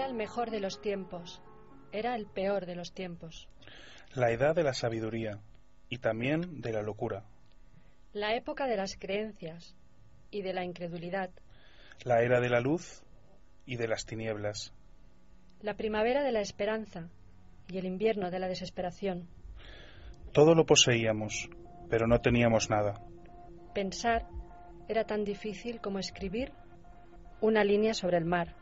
el mejor de los tiempos, era el peor de los tiempos. La edad de la sabiduría y también de la locura. La época de las creencias y de la incredulidad. La era de la luz y de las tinieblas. La primavera de la esperanza y el invierno de la desesperación. Todo lo poseíamos, pero no teníamos nada. Pensar era tan difícil como escribir una línea sobre el mar.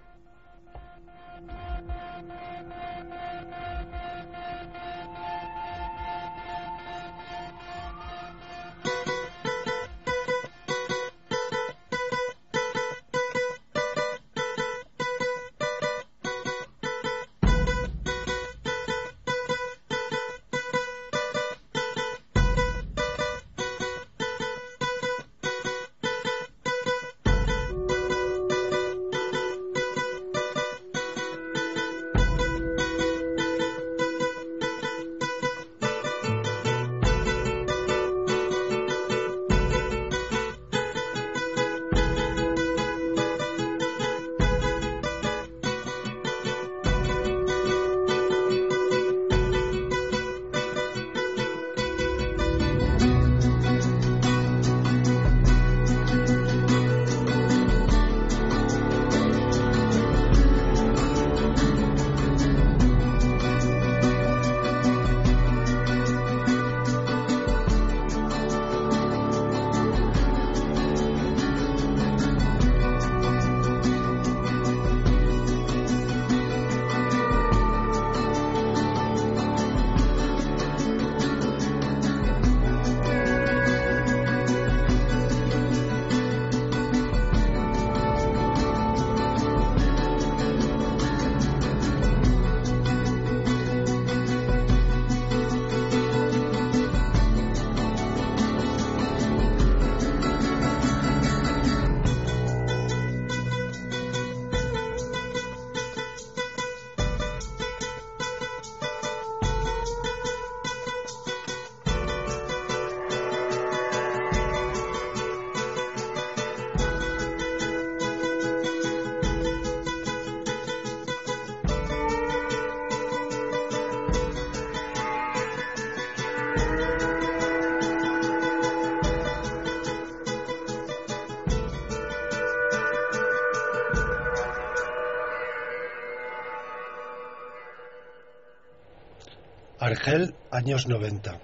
Argel, años 90.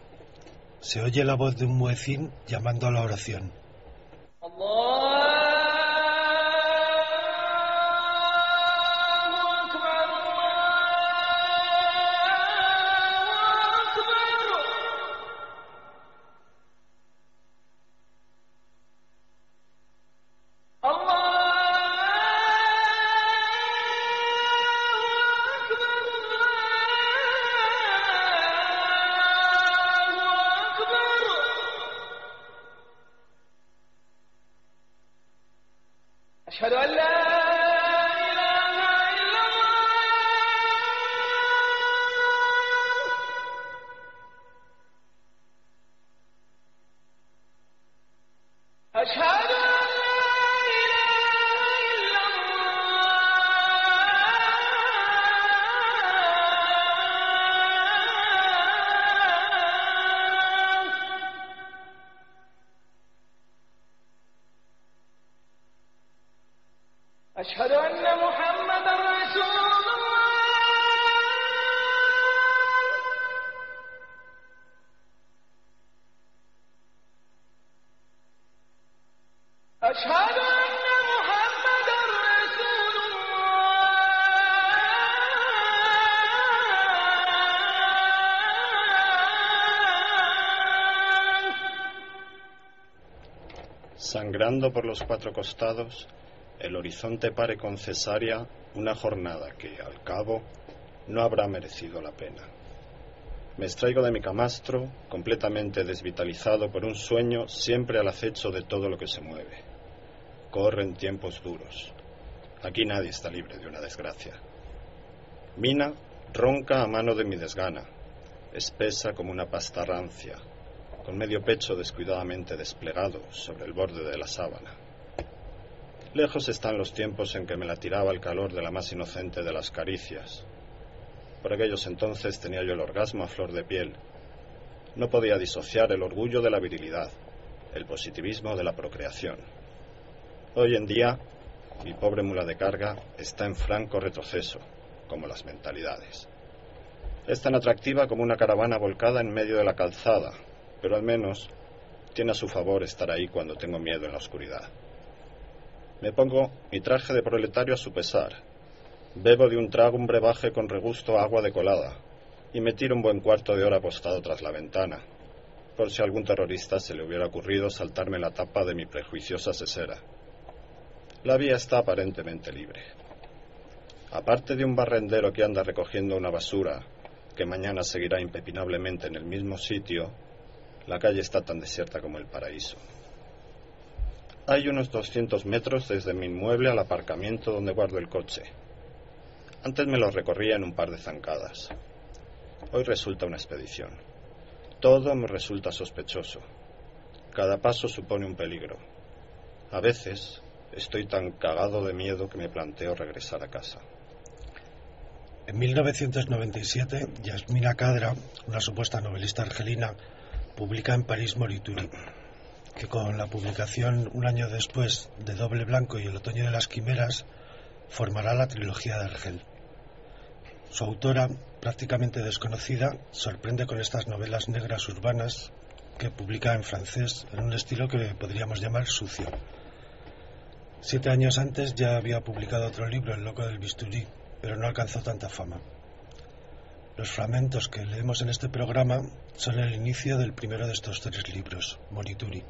Se oye la voz de un muecín llamando a la oración. أشهد أن لا إله إلا الله أشهد أن لا إله إلا أشهد أن محمدا رسول الله أشهد أن محمدا رسول الله. Sangrando por los cuatro costados, el horizonte pare con cesárea una jornada que, al cabo, no habrá merecido la pena. Me extraigo de mi camastro, completamente desvitalizado por un sueño siempre al acecho de todo lo que se mueve. Corren tiempos duros. Aquí nadie está libre de una desgracia. Mina ronca a mano de mi desgana, espesa como una pasta rancia, con medio pecho descuidadamente desplegado sobre el borde de la sábana. Lejos están los tiempos en que me la tiraba el calor de la más inocente de las caricias. Por aquellos entonces tenía yo el orgasmo a flor de piel. No podía disociar el orgullo de la virilidad, el positivismo de la procreación. Hoy en día, mi pobre mula de carga está en franco retroceso, como las mentalidades. Es tan atractiva como una caravana volcada en medio de la calzada, pero al menos tiene a su favor estar ahí cuando tengo miedo en la oscuridad. Me pongo mi traje de proletario a su pesar, bebo de un trago un brebaje con regusto a agua de colada y me tiro un buen cuarto de hora apostado tras la ventana, por si a algún terrorista se le hubiera ocurrido saltarme la tapa de mi prejuiciosa sesera. La vía está aparentemente libre. Aparte de un barrendero que anda recogiendo una basura, que mañana seguirá impepinablemente en el mismo sitio, la calle está tan desierta como el paraíso. Hay unos 200 metros desde mi inmueble al aparcamiento donde guardo el coche. Antes me lo recorría en un par de zancadas. Hoy resulta una expedición. Todo me resulta sospechoso. Cada paso supone un peligro. A veces estoy tan cagado de miedo que me planteo regresar a casa. En 1997, Yasmina Khadra, una supuesta novelista argelina, publica en París Morituri, que con la publicación un año después de Doble Blanco y El otoño de las quimeras, formará la trilogía de Argel. Su autora, prácticamente desconocida, sorprende con estas novelas negras urbanas que publica en francés en un estilo que podríamos llamar sucio. 7 años antes ya había publicado otro libro, El loco del bisturí, pero no alcanzó tanta fama. Los fragmentos que leemos en este programa son el inicio del primero de estos 3 libros, Morituri.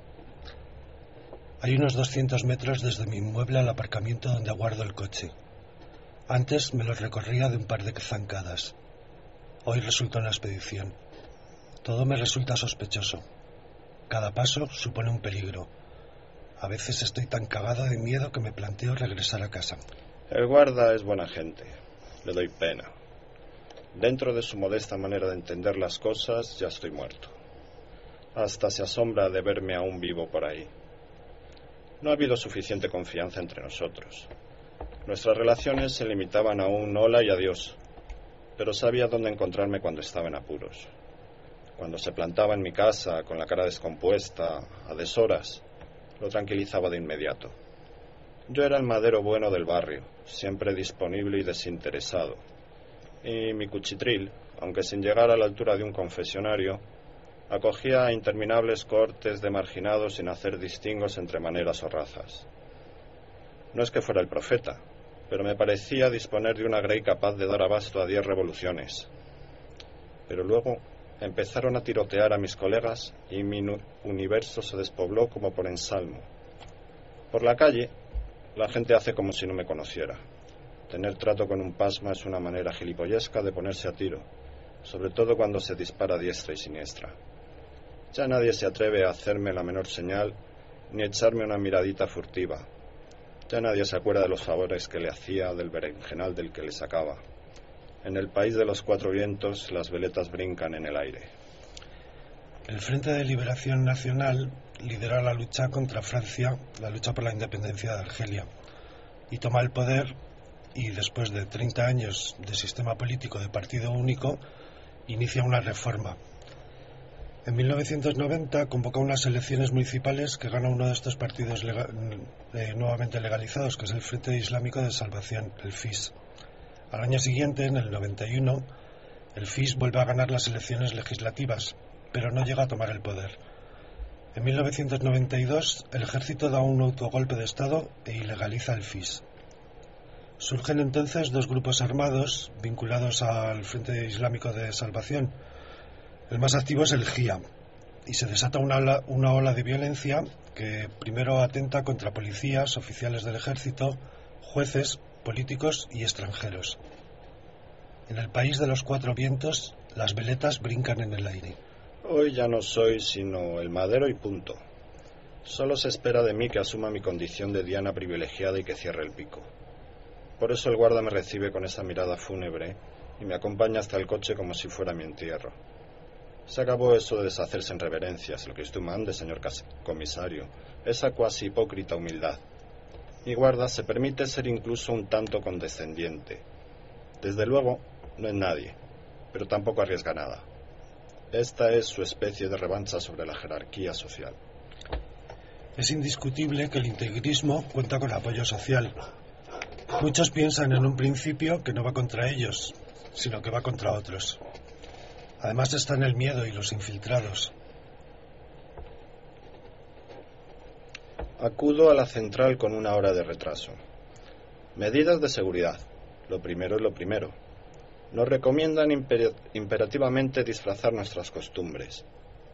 Hay unos 200 metros desde mi inmueble al aparcamiento donde guardo el coche. Antes me los recorría de un par de zancadas. Hoy resulta una expedición. Todo me resulta sospechoso. Cada paso supone un peligro. A veces estoy tan cagado de miedo que me planteo regresar a casa. El guarda es buena gente. Le doy pena. Dentro de su modesta manera de entender las cosas, ya estoy muerto. Hasta se asombra de verme aún vivo por ahí. No ha habido suficiente confianza entre nosotros. Nuestras relaciones se limitaban a un hola y adiós, pero sabía dónde encontrarme cuando estaba en apuros. Cuando se plantaba en mi casa con la cara descompuesta, a deshoras, lo tranquilizaba de inmediato. Yo era el madero bueno del barrio, siempre disponible y desinteresado. Y mi cuchitril, aunque sin llegar a la altura de un confesionario, acogía interminables cortes de marginados sin hacer distingos entre maneras o razas. No es que fuera el profeta, pero me parecía disponer de una grey capaz de dar abasto a 10 revoluciones. Pero luego empezaron a tirotear a mis colegas y mi universo se despobló como por ensalmo. Por la calle, la gente hace como si no me conociera. Tener trato con un pasma es una manera gilipollesca de ponerse a tiro, sobre todo cuando se dispara a diestra y siniestra. Ya nadie se atreve a hacerme la menor señal ni echarme una miradita furtiva. Ya nadie se acuerda de los favores que le hacía, del berenjenal del que le sacaba. En el país de los 4 vientos, las veletas brincan en el aire. El Frente de Liberación Nacional lidera la lucha contra Francia, la lucha por la independencia de Argelia, y toma el poder y, después de 30 años de sistema político de partido único, inicia una reforma. En 1990 convoca unas elecciones municipales que gana uno de estos partidos nuevamente legalizados, que es el Frente Islámico de Salvación, el FIS. Al año siguiente, en el 91, el FIS vuelve a ganar las elecciones legislativas, pero no llega a tomar el poder. En 1992, el ejército da un autogolpe de Estado e ilegaliza el FIS. Surgen entonces 2 grupos armados vinculados al Frente Islámico de Salvación. El más activo es el JIA, y se desata una ola de violencia que primero atenta contra policías, oficiales del ejército, jueces, políticos y extranjeros. En el país de los 4 vientos, las veletas brincan en el aire. Hoy ya no soy sino el madero y punto. Solo se espera de mí que asuma mi condición de diana privilegiada y que cierre el pico. Por eso el guarda me recibe con esa mirada fúnebre y me acompaña hasta el coche como si fuera mi entierro. Se acabó eso de deshacerse en reverencias, lo que usted mande, señor comisario, esa cuasi hipócrita humildad. Mi guarda se permite ser incluso un tanto condescendiente. Desde luego, no es nadie, pero tampoco arriesga nada. Esta es su especie de revancha sobre la jerarquía social. Es indiscutible que el integrismo cuenta con apoyo social. Muchos piensan en un principio que no va contra ellos, sino que va contra otros. Además están el miedo y los infiltrados. Acudo a la central con 1 hora de retraso. Medidas de seguridad. Lo primero es lo primero. Nos recomiendan imperativamente disfrazar nuestras costumbres.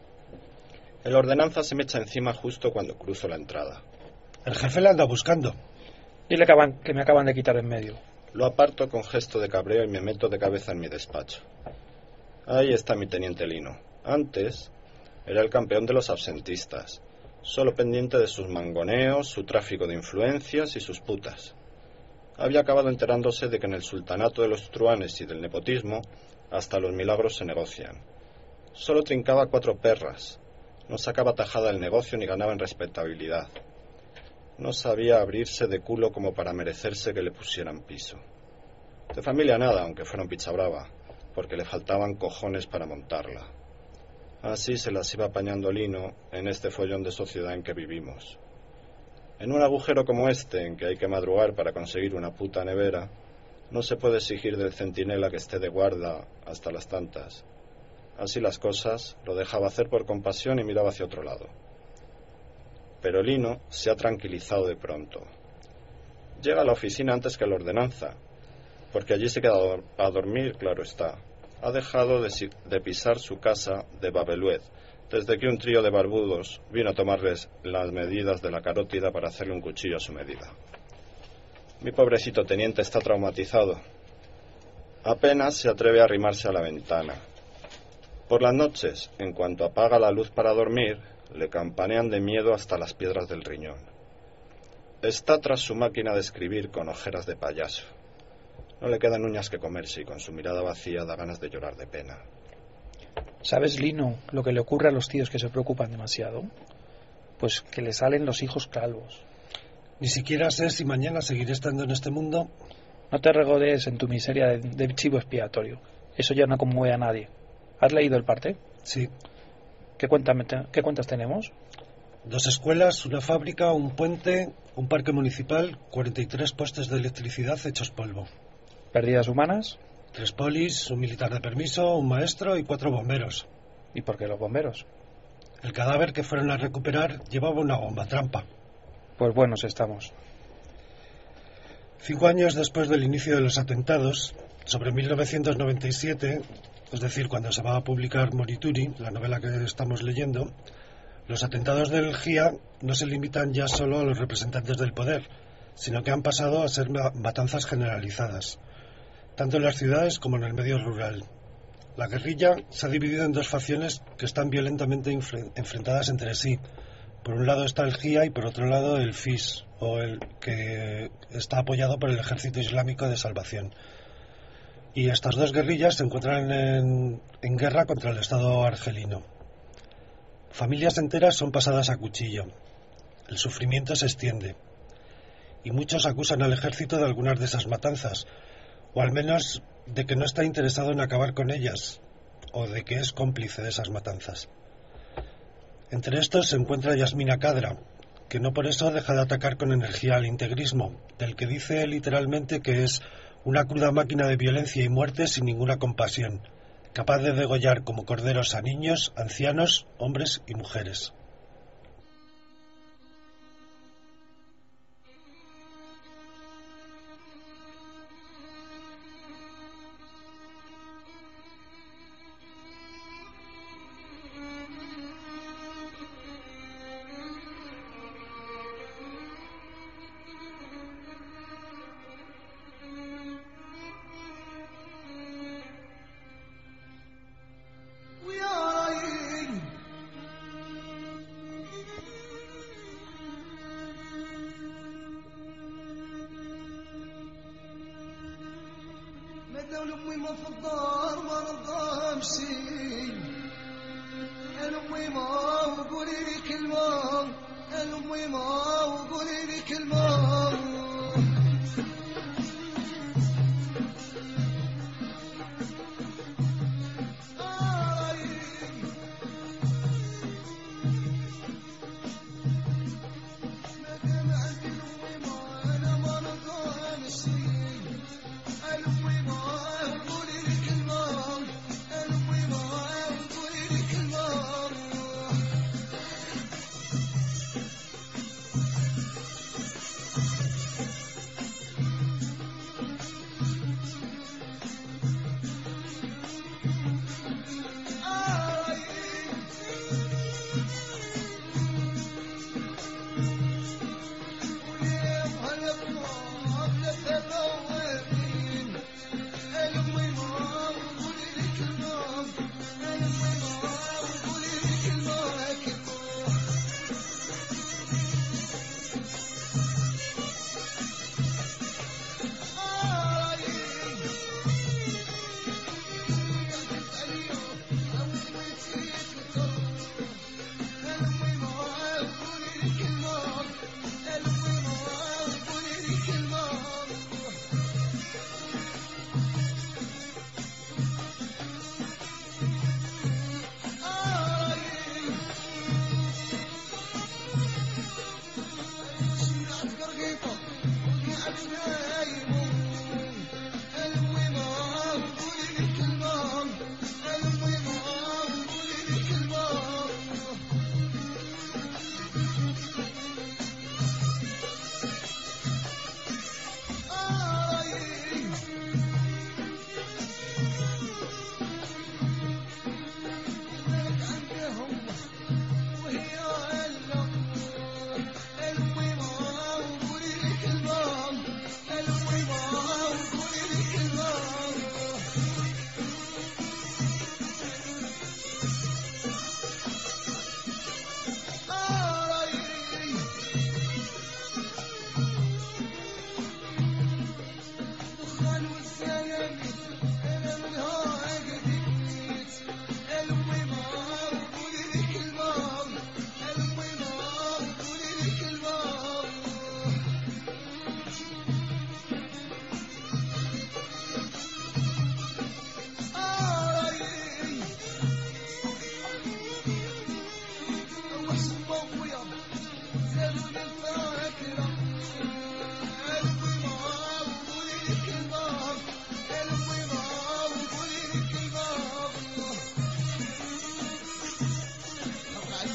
El ordenanza se me echa encima justo cuando cruzo la entrada. El jefe le anda buscando. Dile que me acaban de quitar en medio. Lo aparto con gesto de cabreo y me meto de cabeza en mi despacho. Ahí está mi teniente Lino. Antes era el campeón de los absentistas, solo pendiente de sus mangoneos, su tráfico de influencias y sus putas. Había acabado enterándose de que en el sultanato de los truanes y del nepotismo hasta los milagros se negocian. Solo trincaba 4 perras, no sacaba tajada del negocio ni ganaba en respetabilidad. No sabía abrirse de culo como para merecerse que le pusieran piso. De familia nada, aunque fuera un picha brava, porque le faltaban cojones para montarla. Así se las iba apañando Lino en este follón de sociedad en que vivimos. En un agujero como este, en que hay que madrugar para conseguir una puta nevera, no se puede exigir del centinela que esté de guarda hasta las tantas. Así las cosas, lo dejaba hacer por compasión y miraba hacia otro lado. Pero Lino se ha tranquilizado de pronto. Llega a la oficina antes que la ordenanza, porque allí se queda a dormir, claro está. Ha dejado de pisar su casa de Babeluez, desde que un trío de barbudos vino a tomarles las medidas de la carótida para hacerle un cuchillo a su medida. Mi pobrecito teniente está traumatizado. Apenas se atreve a arrimarse a la ventana. Por las noches, en cuanto apaga la luz para dormir, le campanean de miedo hasta las piedras del riñón. Está tras su máquina de escribir con ojeras de payaso. No le quedan uñas que comerse y con su mirada vacía da ganas de llorar de pena. ¿Sabes, Lino, lo que le ocurre a los tíos que se preocupan demasiado? Pues que le salen los hijos calvos. Ni siquiera sé si mañana seguiré estando en este mundo. No te regodees en tu miseria de chivo expiatorio. Eso ya no conmueve a nadie. ¿Has leído el parte? Sí. ¿Qué cuentas tenemos? 2 escuelas, una fábrica, un puente, un parque municipal, 43 postes de electricidad hechos polvo. ¿Pérdidas humanas? 3 polis, un militar de permiso, un maestro y 4 bomberos. ¿Y por qué los bomberos? El cadáver que fueron a recuperar llevaba una bomba trampa. Pues buenos estamos. 5 años después del inicio de los atentados, sobre 1997, es decir, cuando se va a publicar Morituri, la novela que estamos leyendo, los atentados del GIA no se limitan ya solo a los representantes del poder, sino que han pasado a ser matanzas generalizadas, tanto en las ciudades como en el medio rural. La guerrilla se ha dividido en 2 facciones que están violentamente enfrentadas entre sí. Por un lado está el GIA y por otro lado el FIS, o el que está apoyado por el Ejército Islámico de Salvación. Y estas 2 guerrillas se encuentran en guerra contra el Estado argelino. Familias enteras son pasadas a cuchillo. El sufrimiento se extiende. Y muchos acusan al ejército de algunas de esas matanzas, o al menos de que no está interesado en acabar con ellas, o de que es cómplice de esas matanzas. Entre estos se encuentra Yasmina Kadra, que no por eso deja de atacar con energía al integrismo, del que dice literalmente que es una cruda máquina de violencia y muerte sin ninguna compasión, capaz de degollar como corderos a niños, ancianos, hombres y mujeres. مدام الأميمة في الدار ما نرضاها امشي الأميمة وقولي لي كلمة الأميمة وقولي لي كلمة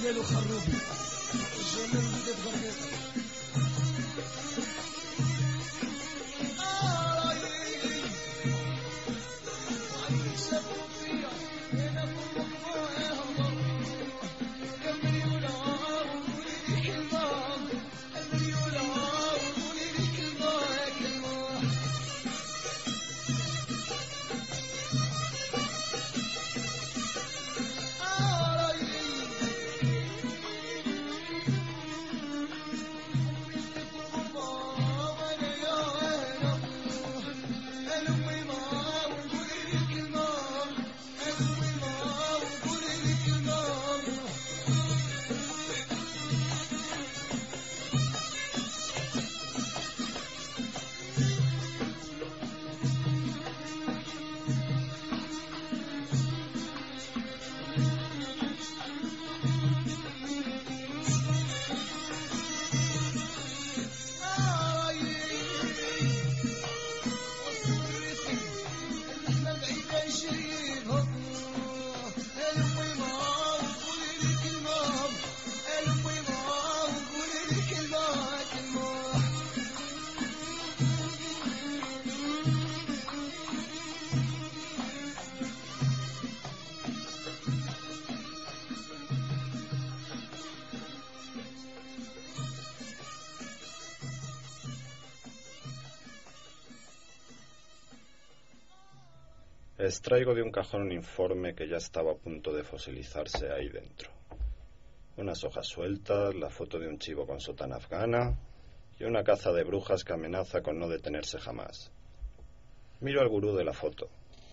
ديالو خروبي الجمال بدات غرقيقه Extraigo de un cajón un informe que ya estaba a punto de fosilizarse ahí dentro. Unas hojas sueltas, la foto de un chivo con sotana afgana y una caza de brujas que amenaza con no detenerse jamás. Miro al gurú de la foto,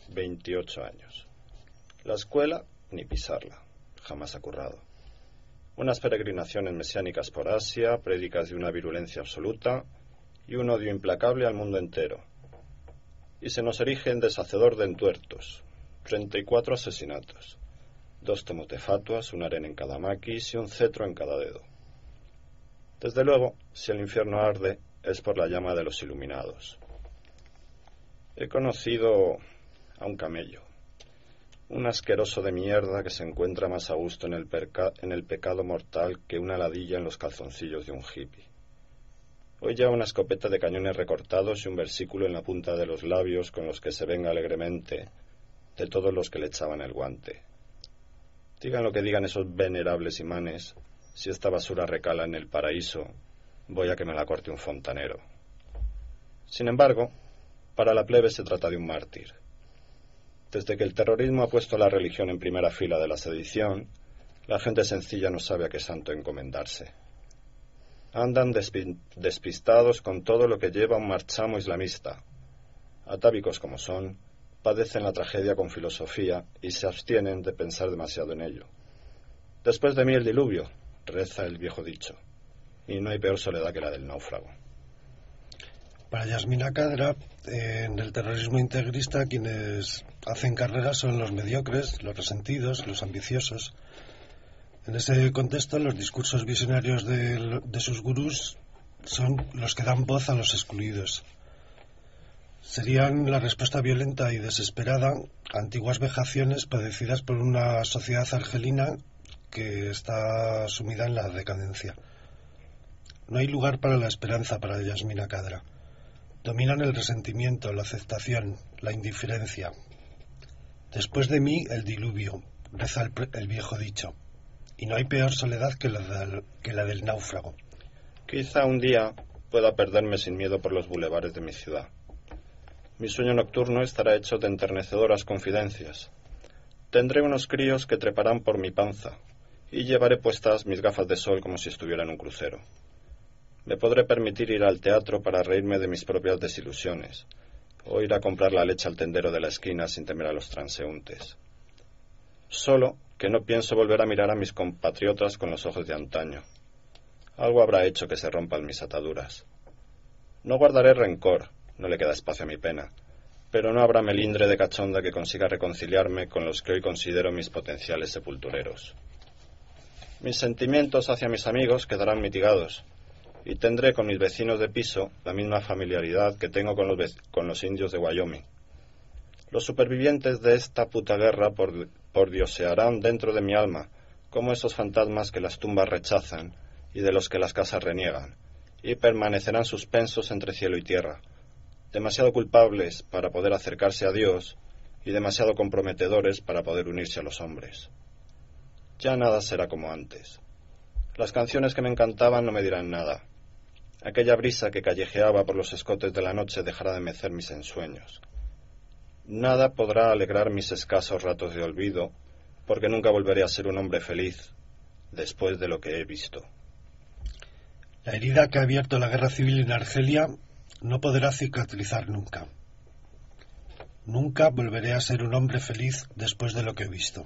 28 años. La escuela, ni pisarla, jamás ha currado. Unas peregrinaciones mesiánicas por Asia, prédicas de una virulencia absoluta y un odio implacable al mundo entero. Y se nos erige en deshacedor de entuertos, 34 asesinatos, 2 tomos de fatuas, un harén en cada maquis y un cetro en cada dedo. Desde luego, si el infierno arde, es por la llama de los iluminados. He conocido a un camello, un asqueroso de mierda que se encuentra más a gusto en el pecado mortal que una ladilla en los calzoncillos de un hippie. Hoy lleva una escopeta de cañones recortados y un versículo en la punta de los labios con los que se venga alegremente de todos los que le echaban el guante. Digan lo que digan esos venerables imanes, si esta basura recala en el paraíso, voy a que me la corte un fontanero. Sin embargo, para la plebe se trata de un mártir. Desde que el terrorismo ha puesto la religión en primera fila de la sedición, la gente sencilla no sabe a qué santo encomendarse. Andan despistados con todo lo que lleva un marchamo islamista. Atávicos como son, padecen la tragedia con filosofía y se abstienen de pensar demasiado en ello. Después de mí el diluvio, reza el viejo dicho, y no hay peor soledad que la del náufrago. Para Yasmina Khadra, en el terrorismo integrista quienes hacen carrera son los mediocres, los resentidos, los ambiciosos. En ese contexto, los discursos visionarios de sus gurús son los que dan voz a los excluidos. Serían la respuesta violenta y desesperada a antiguas vejaciones padecidas por una sociedad argelina que está sumida en la decadencia. No hay lugar para la esperanza para Yasmina Khadra. Dominan el resentimiento, la aceptación, la indiferencia. Después de mí, el diluvio, reza el viejo dicho. Y no hay peor soledad que la del náufrago. Quizá un día pueda perderme sin miedo por los bulevares de mi ciudad. Mi sueño nocturno estará hecho de enternecedoras confidencias. Tendré unos críos que treparán por mi panza y llevaré puestas mis gafas de sol como si estuviera en un crucero. Me podré permitir ir al teatro para reírme de mis propias desilusiones o ir a comprar la leche al tendero de la esquina sin temer a los transeúntes. Solo que no pienso volver a mirar a mis compatriotas con los ojos de antaño. Algo habrá hecho que se rompan mis ataduras. No guardaré rencor, no le queda espacio a mi pena, pero no habrá melindre de cachonda que consiga reconciliarme con los que hoy considero mis potenciales sepultureros. Mis sentimientos hacia mis amigos quedarán mitigados, y tendré con mis vecinos de piso la misma familiaridad que tengo con los indios de Wyoming. Los supervivientes de esta puta guerra pordiosearán dentro de mi alma, como esos fantasmas que las tumbas rechazan y de los que las casas reniegan, y permanecerán suspensos entre cielo y tierra, demasiado culpables para poder acercarse a Dios y demasiado comprometedores para poder unirse a los hombres. Ya nada será como antes. Las canciones que me encantaban no me dirán nada. Aquella brisa que callejeaba por los escotes de la noche dejará de mecer mis ensueños. Nada podrá alegrar mis escasos ratos de olvido, porque nunca volveré a ser un hombre feliz después de lo que he visto. La herida que ha abierto la guerra civil en Argelia no podrá cicatrizar nunca. Nunca volveré a ser un hombre feliz después de lo que he visto.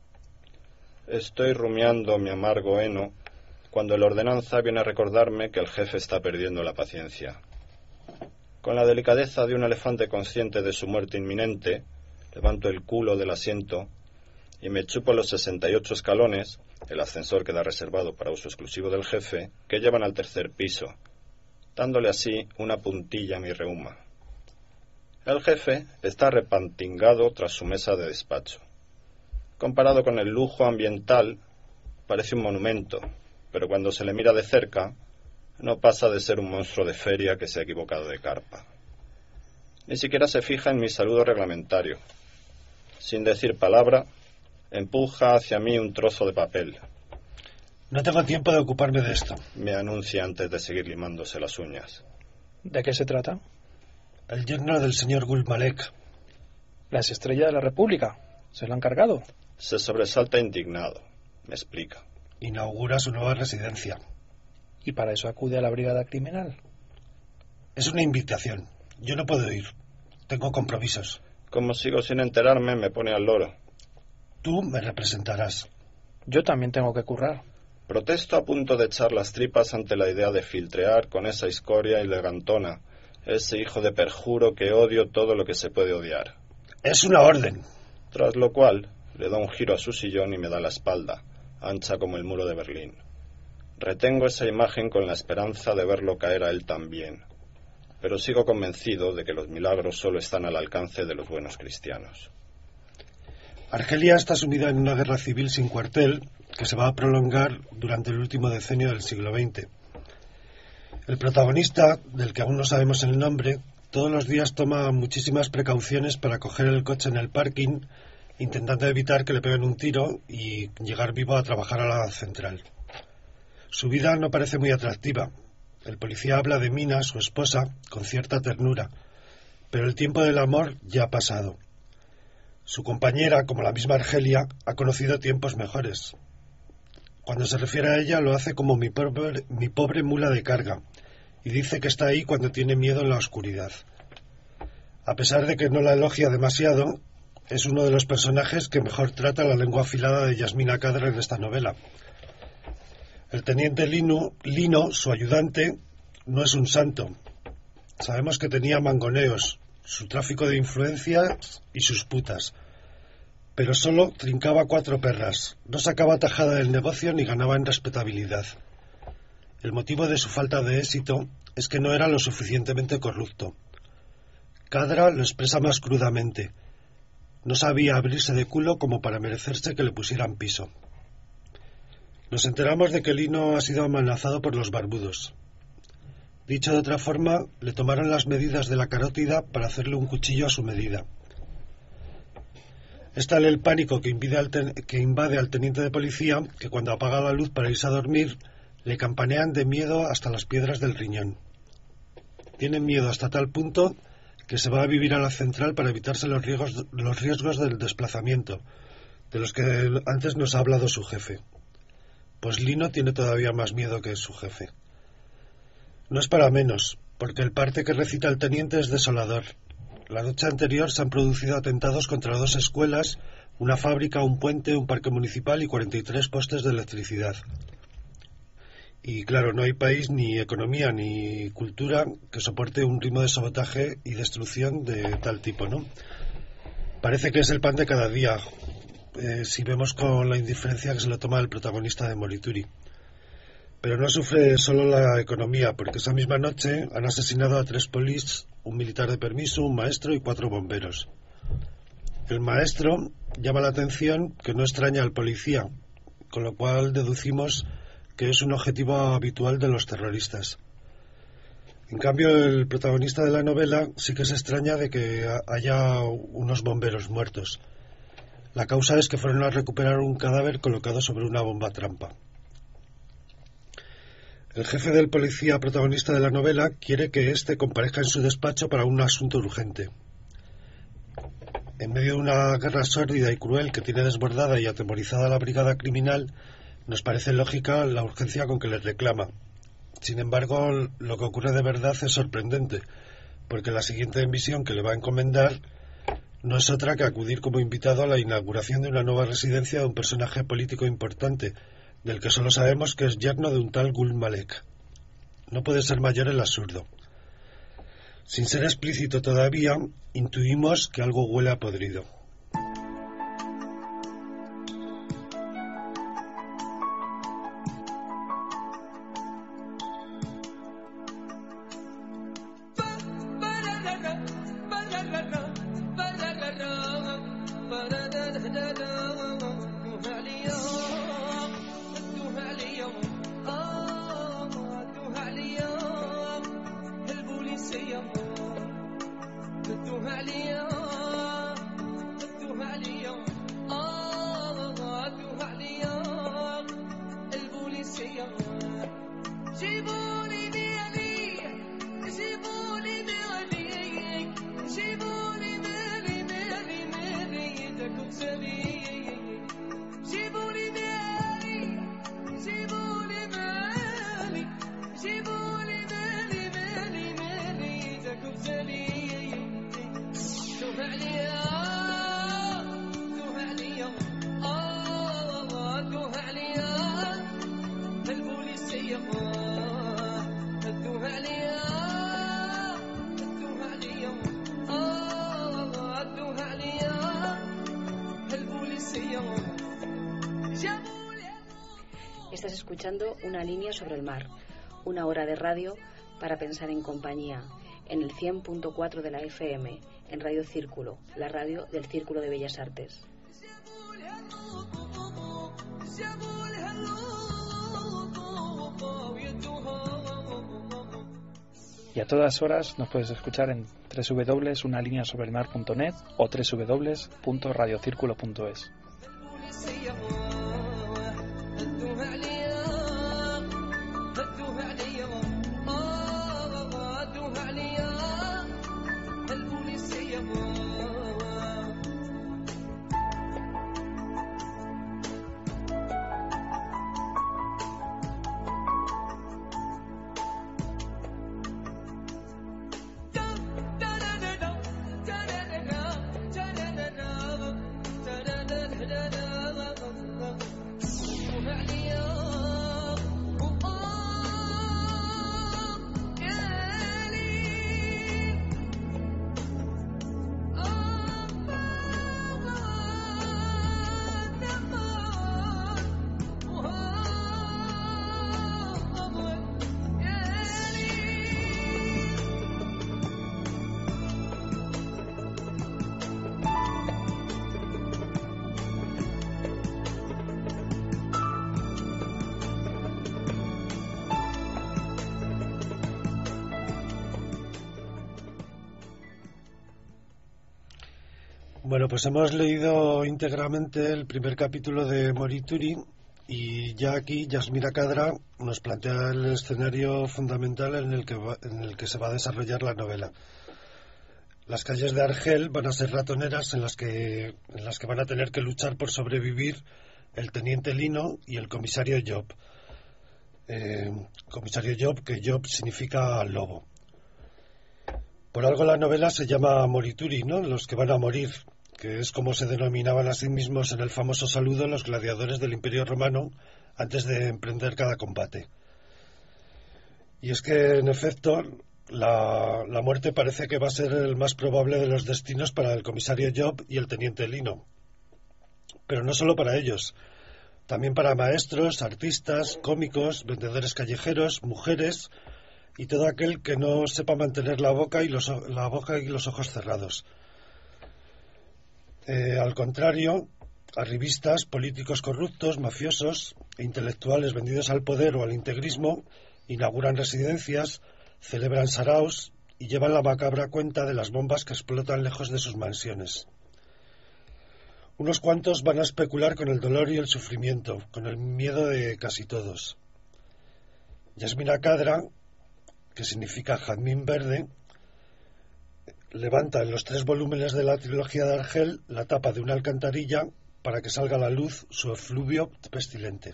Estoy rumiando mi amargo heno cuando el ordenanza viene a recordarme que el jefe está perdiendo la paciencia. Con la delicadeza de un elefante consciente de su muerte inminente, levanto el culo del asiento y me chupo los 68 escalones, el ascensor queda reservado para uso exclusivo del jefe, que llevan al 3er piso, dándole así una puntilla a mi reuma. El jefe está repantingado tras su mesa de despacho. Comparado con el lujo ambiental, parece un monumento, pero cuando se le mira de cerca, no pasa de ser un monstruo de feria que se ha equivocado de carpa. Ni siquiera se fija en mi saludo reglamentario. Sin decir palabra, empuja hacia mí un trozo de papel. No tengo tiempo de ocuparme de esto. Me anuncia antes de seguir limándose las uñas. ¿De qué se trata? El yerno del señor Gulmalek. Las estrellas de la República. ¿Se lo han cargado? Se sobresalta indignado. Me explica. Inaugura su nueva residencia. ¿Y para eso acude a la brigada criminal? Es una invitación. Yo no puedo ir. Tengo compromisos. Como sigo sin enterarme, me pone al loro. Tú me representarás. Yo también tengo que currar. Protesto a punto de echar las tripas ante la idea de filtrear con esa escoria elegantona, ese hijo de perjuro que odio todo lo que se puede odiar. Es una orden. Tras lo cual, le da un giro a su sillón y me da la espalda, ancha como el muro de Berlín. Retengo esa imagen con la esperanza de verlo caer a él también, pero sigo convencido de que los milagros solo están al alcance de los buenos cristianos. Argelia está sumida en una guerra civil sin cuartel que se va a prolongar durante el último decenio del siglo XX. El protagonista, del que aún no sabemos el nombre, todos los días toma muchísimas precauciones para coger el coche en el parking, intentando evitar que le peguen un tiro y llegar vivo a trabajar a la central. Su vida no parece muy atractiva. El policía habla de Mina, su esposa, con cierta ternura, pero el tiempo del amor ya ha pasado. Su compañera, como la misma Argelia, ha conocido tiempos mejores. Cuando se refiere a ella lo hace como mi pobre mula de carga, y dice que está ahí cuando tiene miedo en la oscuridad. A pesar de que no la elogia demasiado, es uno de los personajes que mejor trata la lengua afilada de Yasmina Khadr en esta novela. El teniente Lino, su ayudante, no es un santo. Sabemos que tenía mangoneos, su tráfico de influencias y sus putas. Pero solo trincaba 4 perras, no sacaba tajada del negocio ni ganaba en respetabilidad. El motivo de su falta de éxito es que no era lo suficientemente corrupto. Khadr lo expresa más crudamente. No sabía abrirse de culo como para merecerse que le pusieran piso. Nos enteramos de que Lino ha sido amenazado por los barbudos. Dicho de otra forma, le tomaron las medidas de la carótida para hacerle un cuchillo a su medida. Es tal el pánico que invade al teniente de policía que cuando apaga la luz para irse a dormir, le campanean de miedo hasta las piedras del riñón. Tienen miedo hasta tal punto que se va a vivir a la central para evitarse los riesgos del desplazamiento, de los que antes nos ha hablado su jefe. Pues Lino tiene todavía más miedo que su jefe. No es para menos, porque el parte que recita el teniente es desolador. La noche anterior se han producido atentados contra 2 escuelas, una fábrica, un puente, un parque municipal y 43 postes de electricidad. Y claro, no hay país, ni economía, ni cultura que soporte un ritmo de sabotaje y destrucción de tal tipo, ¿no? Parece que es el pan de cada día, si vemos con la indiferencia que se lo toma el protagonista de Morituri. Pero no sufre solo la economía, porque esa misma noche han asesinado a 3 polis, un militar de permiso, un maestro y 4 bomberos. El maestro llama la atención que no extraña al policía, con lo cual deducimos que es un objetivo habitual de los terroristas. En cambio, el protagonista de la novela sí que se extraña de que haya unos bomberos muertos. La causa es que fueron a recuperar un cadáver colocado sobre una bomba trampa. El jefe del policía protagonista de la novela quiere que éste comparezca en su despacho para un asunto urgente. En medio de una guerra sórdida y cruel que tiene desbordada y atemorizada a la brigada criminal, nos parece lógica la urgencia con que le reclama. Sin embargo, lo que ocurre de verdad es sorprendente, porque la siguiente misión que le va a encomendar no es otra que acudir como invitado a la inauguración de una nueva residencia de un personaje político importante, del que solo sabemos que es yerno de un tal Gul Malek. No puede ser mayor el absurdo. Sin ser explícito todavía, intuimos que algo huele a podrido. Estás escuchando Una línea sobre el mar, una hora de radio para pensar en compañía, en el 100.4 de la FM, en Radio Círculo, la radio del Círculo de Bellas Artes. Y a todas horas nos puedes escuchar en www.unalineasobrelmar.net o www.radiocirculo.es. Bueno, pues hemos leído íntegramente el primer capítulo de Morituri y ya aquí Yasmina Kadra nos plantea el escenario fundamental en el que se va a desarrollar la novela. Las calles de Argel van a ser ratoneras en las que van a tener que luchar por sobrevivir el teniente Lino y el comisario Job. Comisario Job, que Job significa lobo. Por algo la novela se llama Morituri, ¿no? Los que van a morir, que es como se denominaban a sí mismos en el famoso saludo los gladiadores del Imperio Romano antes de emprender cada combate. Y es que, en efecto, la muerte parece que va a ser el más probable de los destinos para el comisario Job y el teniente Lino. Pero no solo para ellos, también para maestros, artistas, cómicos, vendedores callejeros, mujeres y todo aquel que no sepa mantener la boca y los ojos cerrados. Al contrario, arribistas, políticos corruptos, mafiosos e intelectuales vendidos al poder o al integrismo inauguran residencias, celebran saraos y llevan la macabra cuenta de las bombas que explotan lejos de sus mansiones. Unos cuantos van a especular con el dolor y el sufrimiento, con el miedo de casi todos. Yasmina Khadra, que significa jazmín verde, levanta en los 3 volúmenes de la trilogía de Argel la tapa de una alcantarilla para que salga a la luz su efluvio pestilente.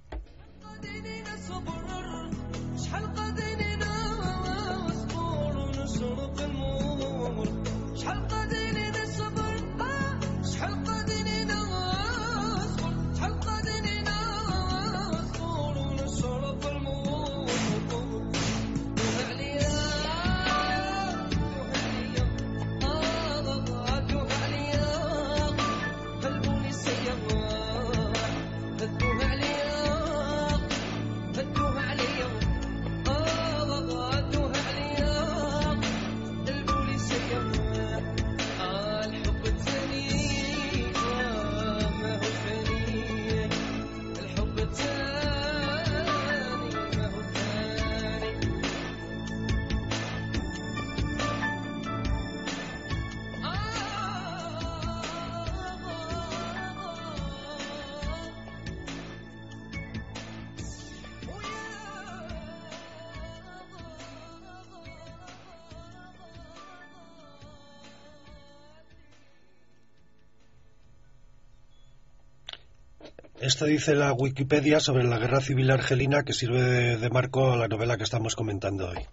Esto dice la Wikipedia sobre la guerra civil argelina, que sirve de marco a la novela que estamos comentando hoy.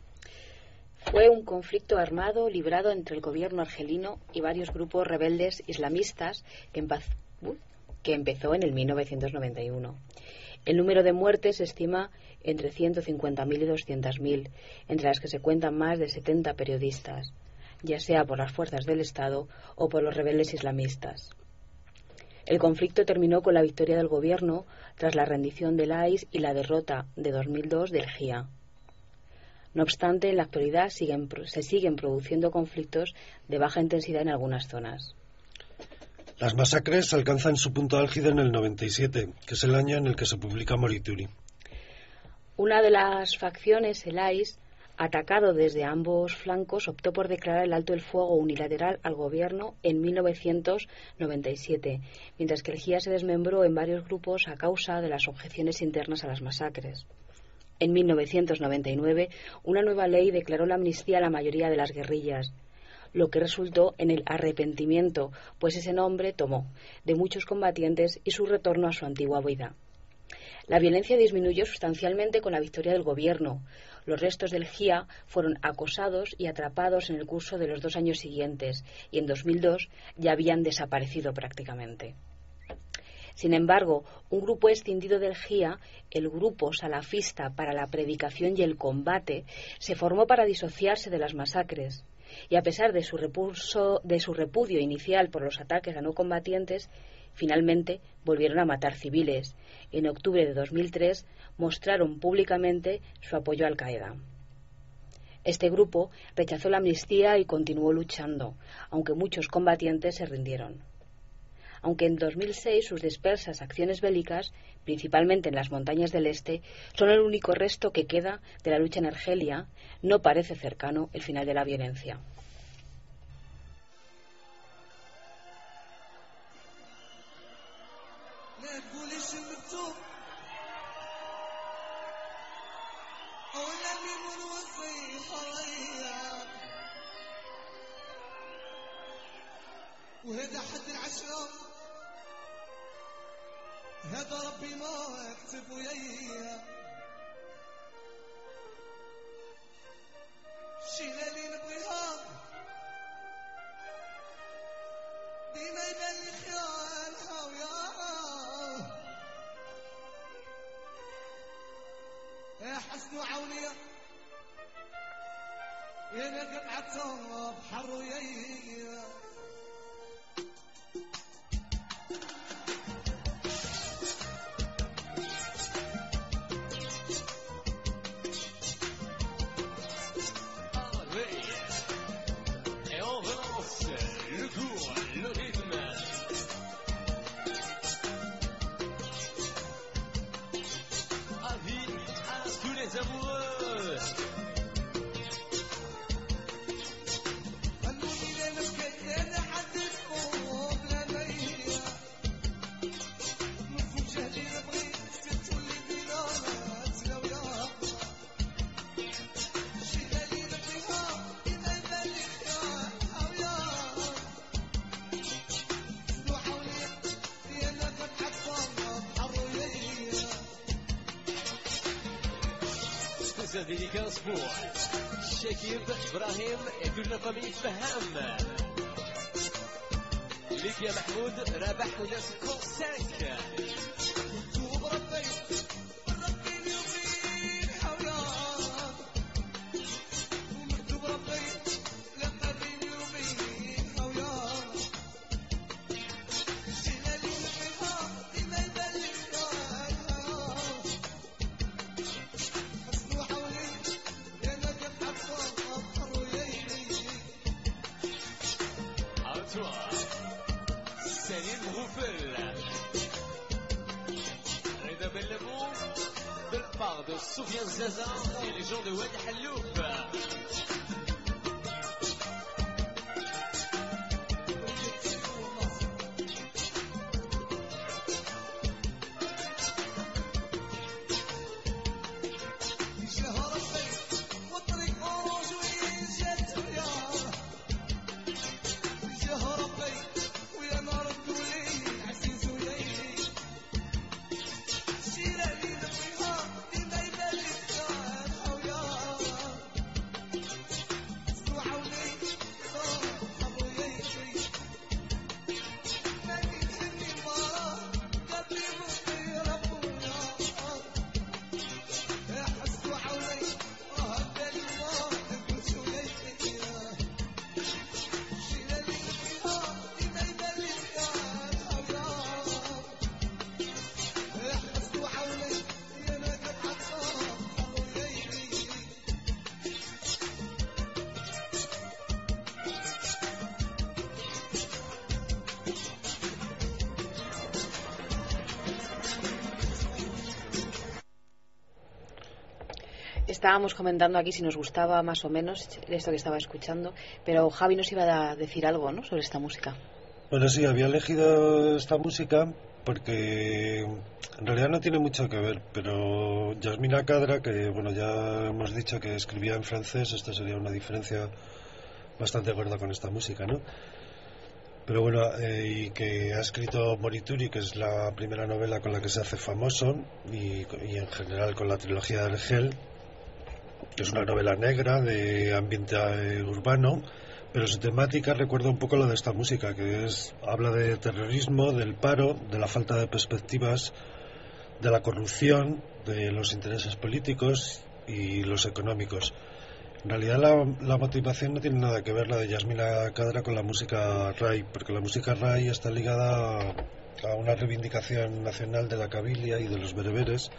Fue un conflicto armado librado entre el gobierno argelino y varios grupos rebeldes islamistas que empezó en el 1991. El número de muertes se estima entre 150.000 y 200.000, entre las que se cuentan más de 70 periodistas, ya sea por las fuerzas del Estado o por los rebeldes islamistas. El conflicto terminó con la victoria del gobierno tras la rendición del AIS y la derrota de 2002 del GIA. No obstante, en la actualidad se siguen produciendo conflictos de baja intensidad en algunas zonas. Las masacres alcanzan su punto álgido en el 97, que es el año en el que se publica Morituri. Una de las facciones, el AIS, atacado desde ambos flancos, optó por declarar el alto el fuego unilateral al gobierno en 1997, mientras que el GIA se desmembró en varios grupos a causa de las objeciones internas a las masacres. En 1999, una nueva ley declaró la amnistía a la mayoría de las guerrillas, lo que resultó en el arrepentimiento, pues ese nombre tomó de muchos combatientes y su retorno a su antigua vida. La violencia disminuyó sustancialmente con la victoria del gobierno. Los restos del GIA fueron acosados y atrapados en el curso de los 2 años siguientes, y en 2002 ya habían desaparecido prácticamente. Sin embargo, un grupo escindido del GIA, el Grupo Salafista para la Predicación y el Combate, se formó para disociarse de las masacres, y a pesar de su repudio inicial por los ataques a no combatientes, finalmente volvieron a matar civiles. En octubre de 2003 mostraron públicamente su apoyo a Al-Qaeda. Este grupo rechazó la amnistía y continuó luchando, aunque muchos combatientes se rindieron. Aunque en 2006 sus dispersas acciones bélicas, principalmente en las montañas del este, son el único resto que queda de la lucha en Argelia, no parece cercano el final de la violencia. وهذا حد العشرة هذا ربي ما يكتب ويايا شينا اللي نبغيها ديما يبان لي خيالها ويا حسن وعونية يا نقب عالتراب بحر ويايا spécial dédicace pour Shakib, Brahim et toute la famille Faham. Likia Mahmoud, Rabah Nasco 5. Salim Roufel, Reda Bellamou, de la part de Soufiane Zaza et les gens de Wad Halloub. Estábamos comentando aquí si nos gustaba más o menos esto que estaba escuchando, pero Javi nos iba a decir algo, ¿no?, sobre esta música. Bueno, sí, había elegido esta música porque en realidad no tiene mucho que ver, pero Yasmina Khadra, que bueno, ya hemos dicho que escribía en francés, esto sería una diferencia bastante gorda con esta música, ¿no? Pero bueno, y que ha escrito Morituri, que es la primera novela con la que se hace famoso, y en general con la trilogía de Argel, que es una novela negra de ambiente urbano, pero su temática recuerda un poco la de esta música, que habla de terrorismo, del paro, de la falta de perspectivas, de la corrupción, de los intereses políticos y los económicos. En realidad la motivación no tiene nada que ver, la de Yasmina Khadra, con la música Rai, porque la música Rai está ligada a una reivindicación nacional de la Kabilia y de los bereberes,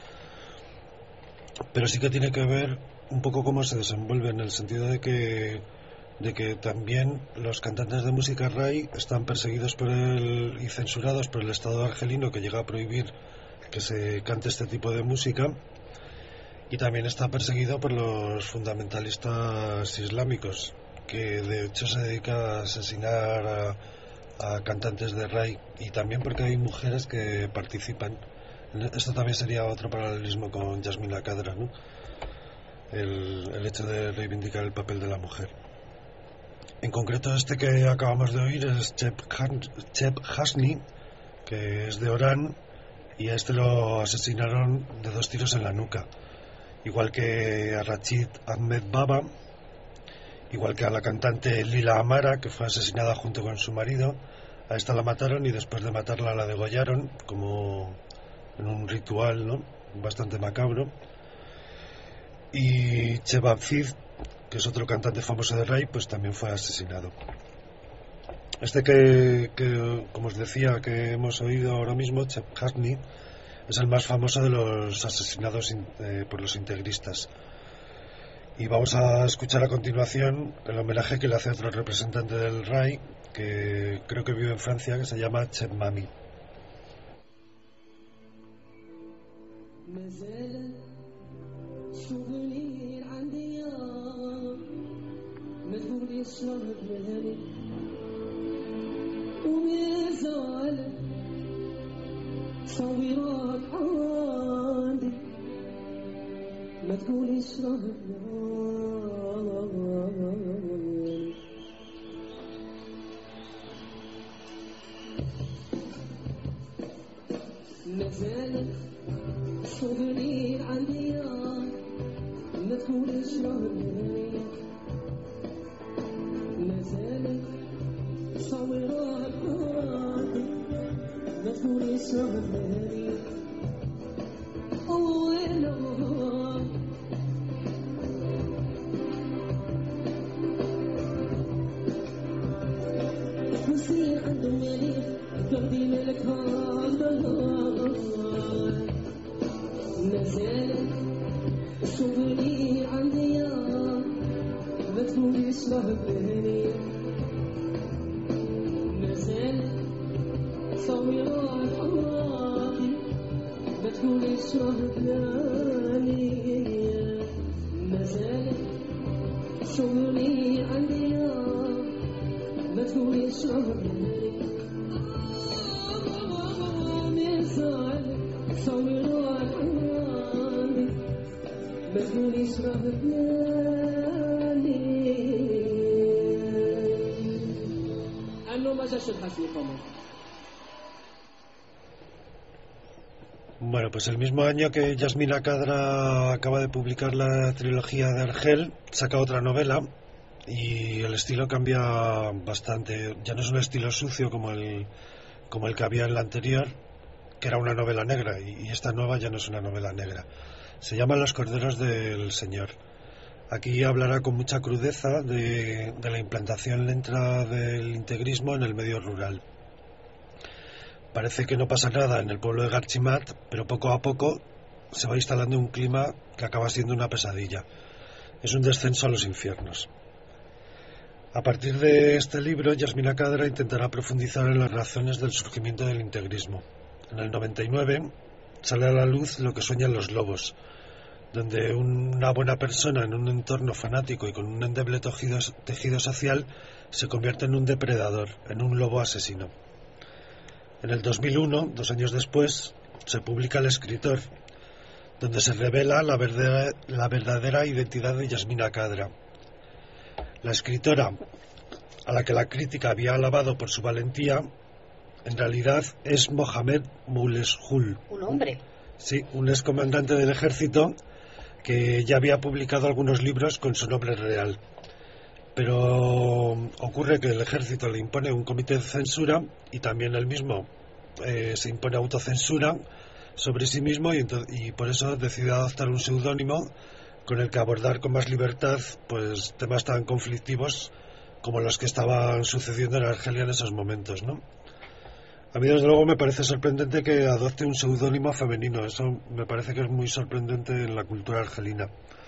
pero sí que tiene que ver un poco cómo se desenvuelve, en el sentido de que también los cantantes de música Rai están perseguidos y censurados por el Estado argelino, que llega a prohibir que se cante este tipo de música, y también está perseguido por los fundamentalistas islámicos, que de hecho se dedican a asesinar a cantantes de Rai, y también porque hay mujeres que participan. Esto también sería otro paralelismo con Yasmina Khadra, ¿no? El hecho de reivindicar el papel de la mujer. En concreto, este que acabamos de oír es Cheb Hasni, que es de Orán, y a este lo asesinaron de 2 tiros en la nuca, igual que a Rachid Ahmed Baba, igual que a la cantante Lila Amara, que fue asesinada junto con su marido. A esta la mataron y después de matarla la degollaron, como en un ritual, ¿no?, bastante macabro. Y Cheb Zid, que es otro cantante famoso de Rai, pues también fue asesinado. Este que como os decía, que hemos oído ahora mismo, Cheb Hasni, es el más famoso de los asesinados por los integristas. Y vamos a escuchar a continuación el homenaje que le hace otro representante del Rai, que creo que vive en Francia, que se llama Cheb Mami. صويرك عندي ما تقولي شرب مازال صغير عندي ما يسرني وينه نصير عندهم يليق قلبي ملك هذا نزل صبري عندي يا بتقول يسرني نزل صويرات أوراقي بتقول يسرني نزل صبري عندي يا بتقول يسرني نزل صويرات أوراقي بتقول يسرني Bueno, pues el mismo año que Yasmina Khadra acaba de publicar la trilogía de Argel, saca otra novela y el estilo cambia bastante. Ya no es un estilo sucio como el que había en la anterior, que era una novela negra, y esta nueva ya no es una novela negra. Se llama Los Corderos del Señor. Aquí hablará con mucha crudeza de la implantación lenta del integrismo en el medio rural. Parece que no pasa nada en el pueblo de Garchimat, pero poco a poco se va instalando un clima que acaba siendo una pesadilla. Es un descenso a los infiernos. A partir de este libro, Yasmina Khadra intentará profundizar en las razones del surgimiento del integrismo. En el 99 sale a la luz Lo que sueñan los lobos, donde una buena persona en un entorno fanático y con un endeble tejido social se convierte en un depredador, en un lobo asesino. En el 2001, 2 años después, se publica El escritor, donde se revela la verdadera identidad de Yasmina Khadra. La escritora, a la que la crítica había alabado por su valentía, en realidad es Mohamed Mouleshul. ¿Un hombre? Sí, un excomandante del ejército que ya había publicado algunos libros con su nombre real. Pero ocurre que el ejército le impone un comité de censura y también él mismo se impone autocensura sobre sí mismo y por eso decide adoptar un seudónimo con el que abordar con más libertad pues temas tan conflictivos como los que estaban sucediendo en Argelia en esos momentos, ¿no? A mí desde luego me parece sorprendente que adopte un seudónimo femenino. Eso me parece que es muy sorprendente en la cultura argelina.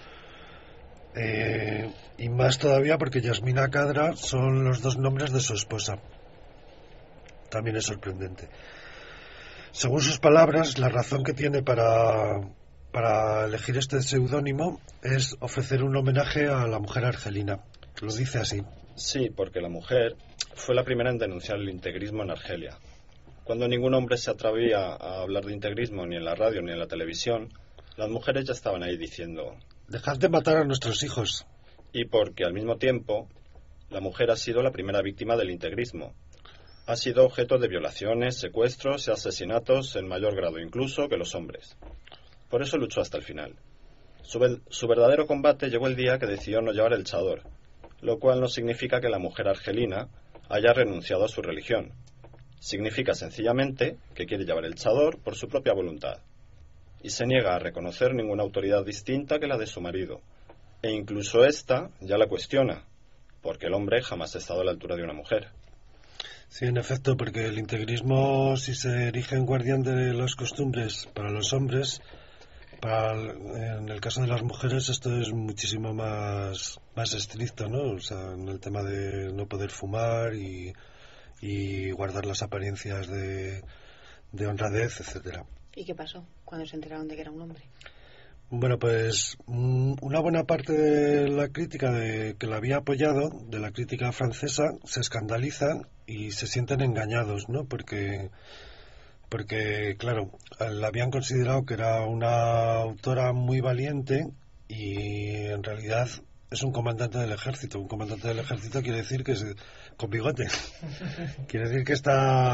Y más todavía porque Yasmina Khadra son los 2 nombres de su esposa. También es sorprendente. Según sus palabras, la razón que tiene para elegir este seudónimo es ofrecer un homenaje a la mujer argelina. Lo dice así. Sí, porque la mujer fue la primera en denunciar el integrismo en Argelia. Cuando ningún hombre se atrevía a hablar de integrismo ni en la radio ni en la televisión, las mujeres ya estaban ahí diciendo: dejad de matar a nuestros hijos. Y porque al mismo tiempo la mujer ha sido la primera víctima del integrismo. Ha sido objeto de violaciones, secuestros y asesinatos en mayor grado incluso que los hombres. Por eso luchó hasta el final. Su verdadero combate llegó el día que decidió no llevar el chador, lo cual no significa que la mujer argelina haya renunciado a su religión. Significa sencillamente que quiere llevar el chador por su propia voluntad y se niega a reconocer ninguna autoridad distinta que la de su marido, e incluso ésta ya la cuestiona, porque el hombre jamás ha estado a la altura de una mujer. Sí, en efecto, porque el integrismo, si se erige en guardián de las costumbres para los hombres, en el caso de las mujeres esto es muchísimo más estricto, ¿no? O sea, en el tema de no poder fumar y guardar las apariencias de honradez, etcétera. ¿Y qué pasó cuando se enteraron de que era un hombre? Bueno, pues una buena parte de la crítica que la había apoyado, de la crítica francesa, se escandaliza y se sienten engañados, ¿no? Porque claro, la habían considerado que era una autora muy valiente y en realidad es un comandante del ejército. Un comandante del ejército quiere decir que con bigote. Quiere decir que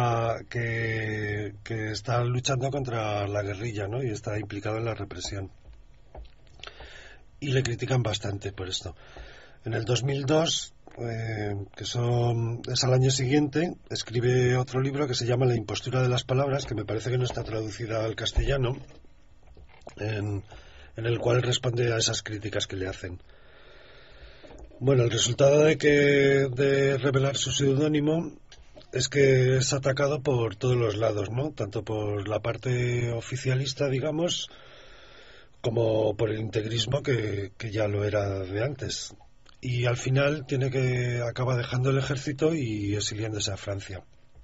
está luchando contra la guerrilla, ¿no? Y está implicado en la represión. Y le critican bastante por esto. En el 2002 es al año siguiente, escribe otro libro que se llama La impostura de las palabras, que me parece que no está traducida al castellano, en el cual responde a esas críticas que le hacen. Bueno, el resultado de revelar su seudónimo es que es atacado por todos los lados, ¿no? Tanto por la parte oficialista, digamos, como por el integrismo que ya lo era de antes. Y al final acaba dejando el ejército y exiliándose a Francia.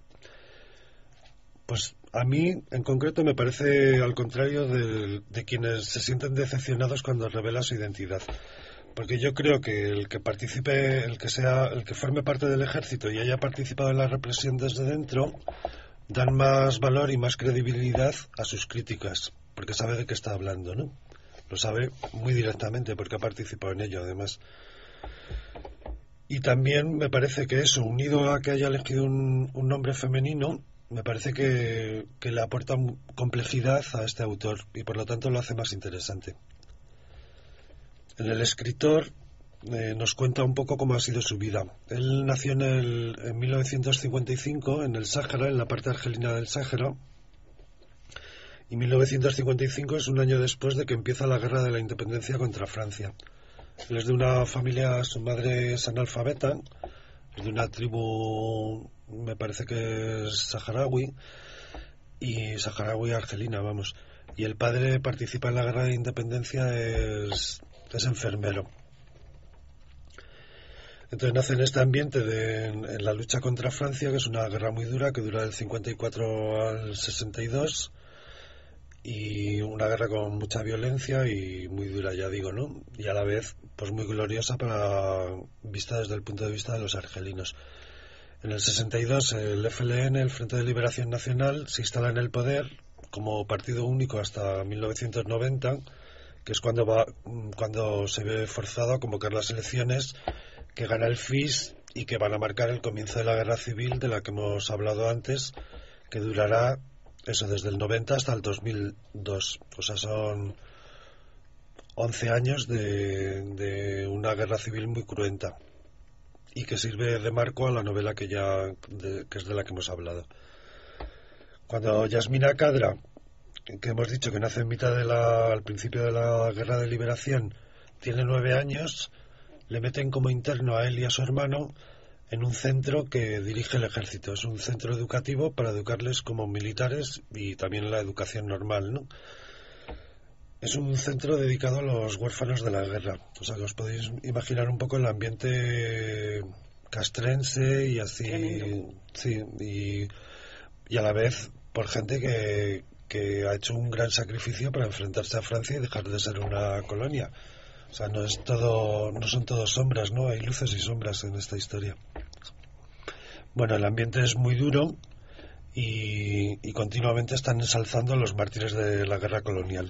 Pues a mí, en concreto, me parece al contrario de quienes se sienten decepcionados cuando revela su identidad. Porque yo creo que el que participe, el que forme parte del ejército y haya participado en la represión desde dentro, dan más valor y más credibilidad a sus críticas, porque sabe de qué está hablando, ¿no? Lo sabe muy directamente porque ha participado en ello, además. Y también me parece que eso, unido a que haya elegido un nombre femenino, me parece que le aporta complejidad a este autor y por lo tanto lo hace más interesante. En el escritor nos cuenta un poco cómo ha sido su vida. Él nació en 1955 en el Sáhara, en la parte argelina del Sáhara, y 1955 es un año después de que empieza la guerra de la independencia contra Francia. Él es de una familia, su madre es analfabeta, es de una tribu, me parece que es saharaui argelina, vamos. Y el padre participa en la guerra de independencia, es enfermero. Entonces nace en este ambiente en la lucha contra Francia, que es una guerra muy dura, que dura del 54 al 62, y una guerra con mucha violencia y muy dura, ya digo, ¿no? Y a la vez, pues muy gloriosa vista desde el punto de vista de los argelinos. En el 62 el FLN, el Frente de Liberación Nacional, se instala en el poder como partido único hasta 1990, que es cuando se ve forzado a convocar las elecciones que gana el FIS y que van a marcar el comienzo de la guerra civil de la que hemos hablado antes, que durará eso desde el 90 hasta el 2002. O sea, son 11 años de una guerra civil muy cruenta y que sirve de marco a la novela que es de la que hemos hablado. Cuando Yasmina Khadra, que hemos dicho que nace en al principio de la guerra de liberación, tiene 9 años, le meten como interno a él y a su hermano en un centro que dirige el ejército. Es un centro educativo para educarles como militares y también la educación normal, ¿no? Es un centro dedicado a los huérfanos de la guerra. O sea, que os podéis imaginar un poco el ambiente castrense y así. Tremendo. Sí, y a la vez por gente que ha hecho un gran sacrificio para enfrentarse a Francia y dejar de ser una colonia. O sea, no son todos sombras, ¿no? Hay luces y sombras en esta historia. Bueno, el ambiente es muy duro y continuamente están ensalzando a los mártires de la guerra colonial.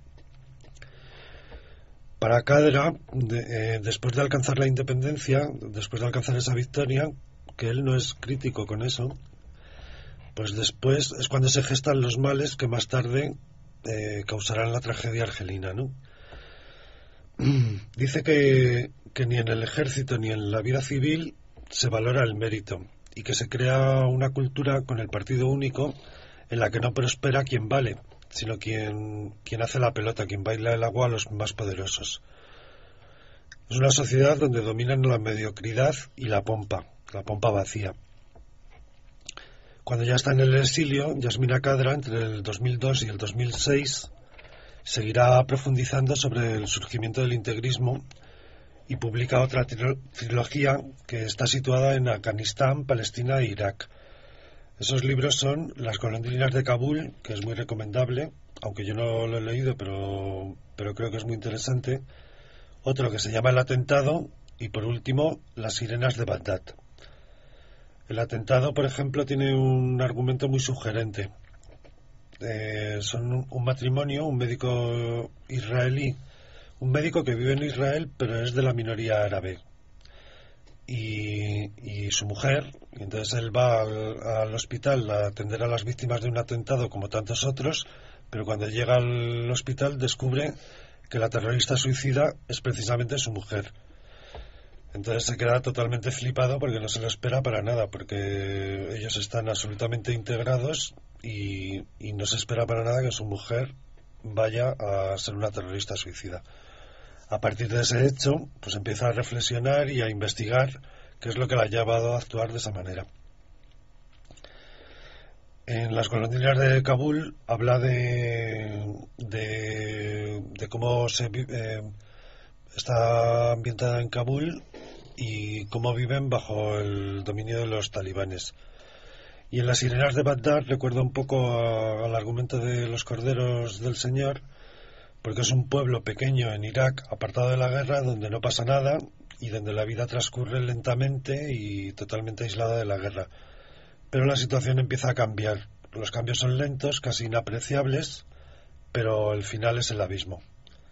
Para Khadra, después de alcanzar la independencia, después de alcanzar esa victoria, que él no es crítico con eso, pues después es cuando se gestan los males que más tarde causarán la tragedia argelina, ¿no? Dice que ni en el ejército ni en la vida civil se valora el mérito y que se crea una cultura con el partido único en la que no prospera quien vale, sino quien hace la pelota, quien baila el agua a los más poderosos. Es una sociedad donde dominan la mediocridad y la pompa vacía. Cuando ya está en el exilio, Yasmina Khadra, entre el 2002 y el 2006, seguirá profundizando sobre el surgimiento del integrismo y publica otra trilogía que está situada en Afganistán, Palestina e Irak. Esos libros son Las golondrinas de Kabul, que es muy recomendable, aunque yo no lo he leído, pero creo que es muy interesante. Otro que se llama El atentado y, por último, Las sirenas de Bagdad. El atentado, por ejemplo, tiene un argumento muy sugerente. Son un matrimonio, un médico israelí, un médico que vive en Israel, pero es de la minoría árabe. Y su mujer, y entonces él va al hospital a atender a las víctimas de un atentado como tantos otros, pero cuando llega al hospital descubre que la terrorista suicida es precisamente su mujer. Entonces se queda totalmente flipado porque no se lo espera para nada, porque ellos están absolutamente integrados y no se espera para nada que su mujer vaya a ser una terrorista suicida. A partir de ese hecho, pues empieza a reflexionar y a investigar qué es lo que la ha llevado a actuar de esa manera. En Las golondrinas de Kabul habla de cómo está ambientada en Kabul y cómo viven bajo el dominio de los talibanes. Y en Las sirenas de Bagdad recuerda un poco al argumento de Los corderos del Señor, porque es un pueblo pequeño en Irak, apartado de la guerra, donde no pasa nada y donde la vida transcurre lentamente y totalmente aislada de la guerra. Pero la situación empieza a cambiar. Los cambios son lentos, casi inapreciables, pero el final es el abismo.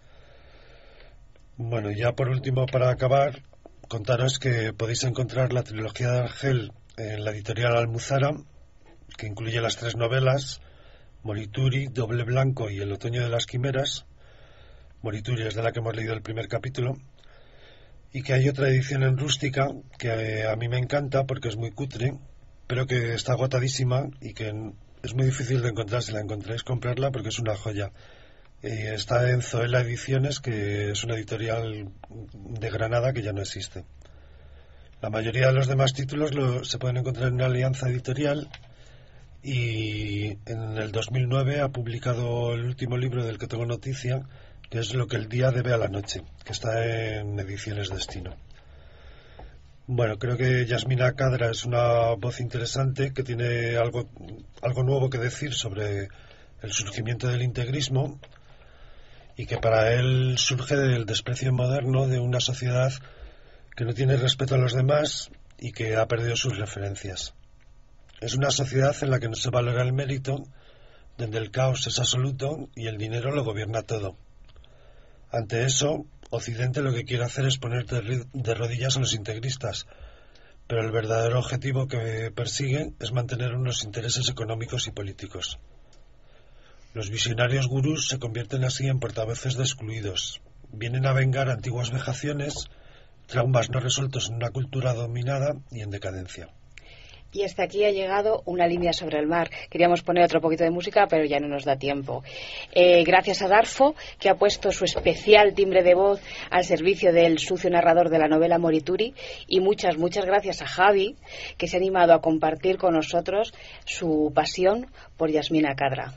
Bueno, ya por último, para acabar, contaros que podéis encontrar la trilogía de Argel en la editorial Almuzara, que incluye las 3 novelas, Morituri, Doble Blanco y El otoño de las quimeras. Morituri es de la que hemos leído el primer capítulo. Y que hay otra edición en rústica que a mí me encanta porque es muy cutre, pero que está agotadísima y que es muy difícil de encontrar. Si la encontráis, comprarla porque es una joya. Está en Zoela Ediciones, que es una editorial de Granada que ya no existe. La mayoría de los demás títulos se pueden encontrar en una alianza editorial, y en el 2009 ha publicado el último libro del que tengo noticia, que es Lo que el día debe a la noche, que está en Ediciones Destino. Bueno, creo que Yasmina Khadra es una voz interesante que tiene algo nuevo que decir sobre el surgimiento del integrismo, y que para él surge del desprecio moderno de una sociedad que no tiene respeto a los demás y que ha perdido sus referencias. Es una sociedad en la que no se valora el mérito, donde el caos es absoluto y el dinero lo gobierna todo. Ante eso, Occidente lo que quiere hacer es poner de rodillas a los integristas, pero el verdadero objetivo que persiguen es mantener unos intereses económicos y políticos. Los visionarios gurús se convierten así en portavoces de excluidos. Vienen a vengar antiguas vejaciones, traumas no resueltos en una cultura dominada y en decadencia. Y hasta aquí ha llegado Una línea sobre el mar. Queríamos poner otro poquito de música, pero ya no nos da tiempo. Gracias a Darfo, que ha puesto su especial timbre de voz al servicio del sucio narrador de la novela Morituri. Y muchas gracias a Javi, que se ha animado a compartir con nosotros su pasión por Yasmina Khadra.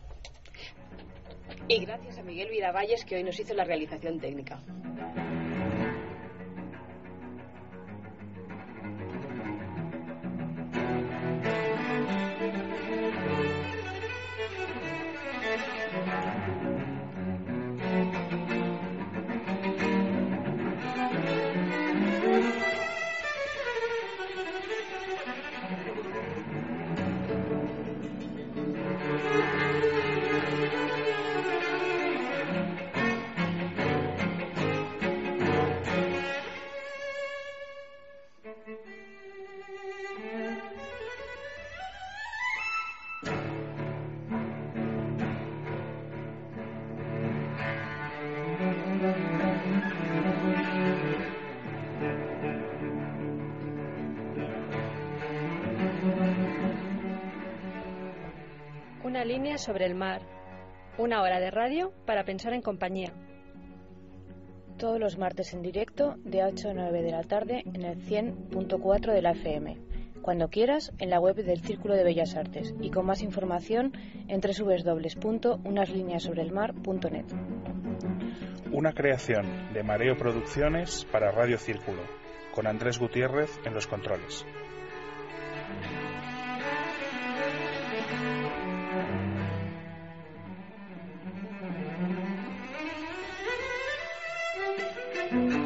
Y gracias a Miguel Vidavalles, que hoy nos hizo la realización técnica. Una línea sobre el mar. Una hora de radio para pensar en compañía. Todos los martes en directo de 8 a 9 de la tarde en el 100.4 de la FM. Cuando quieras, en la web del Círculo de Bellas Artes, y con más información en www.unaslineasobrelmar.net. Una creación de Mareo Producciones para Radio Círculo, con Andrés Gutiérrez en los controles. Thank you.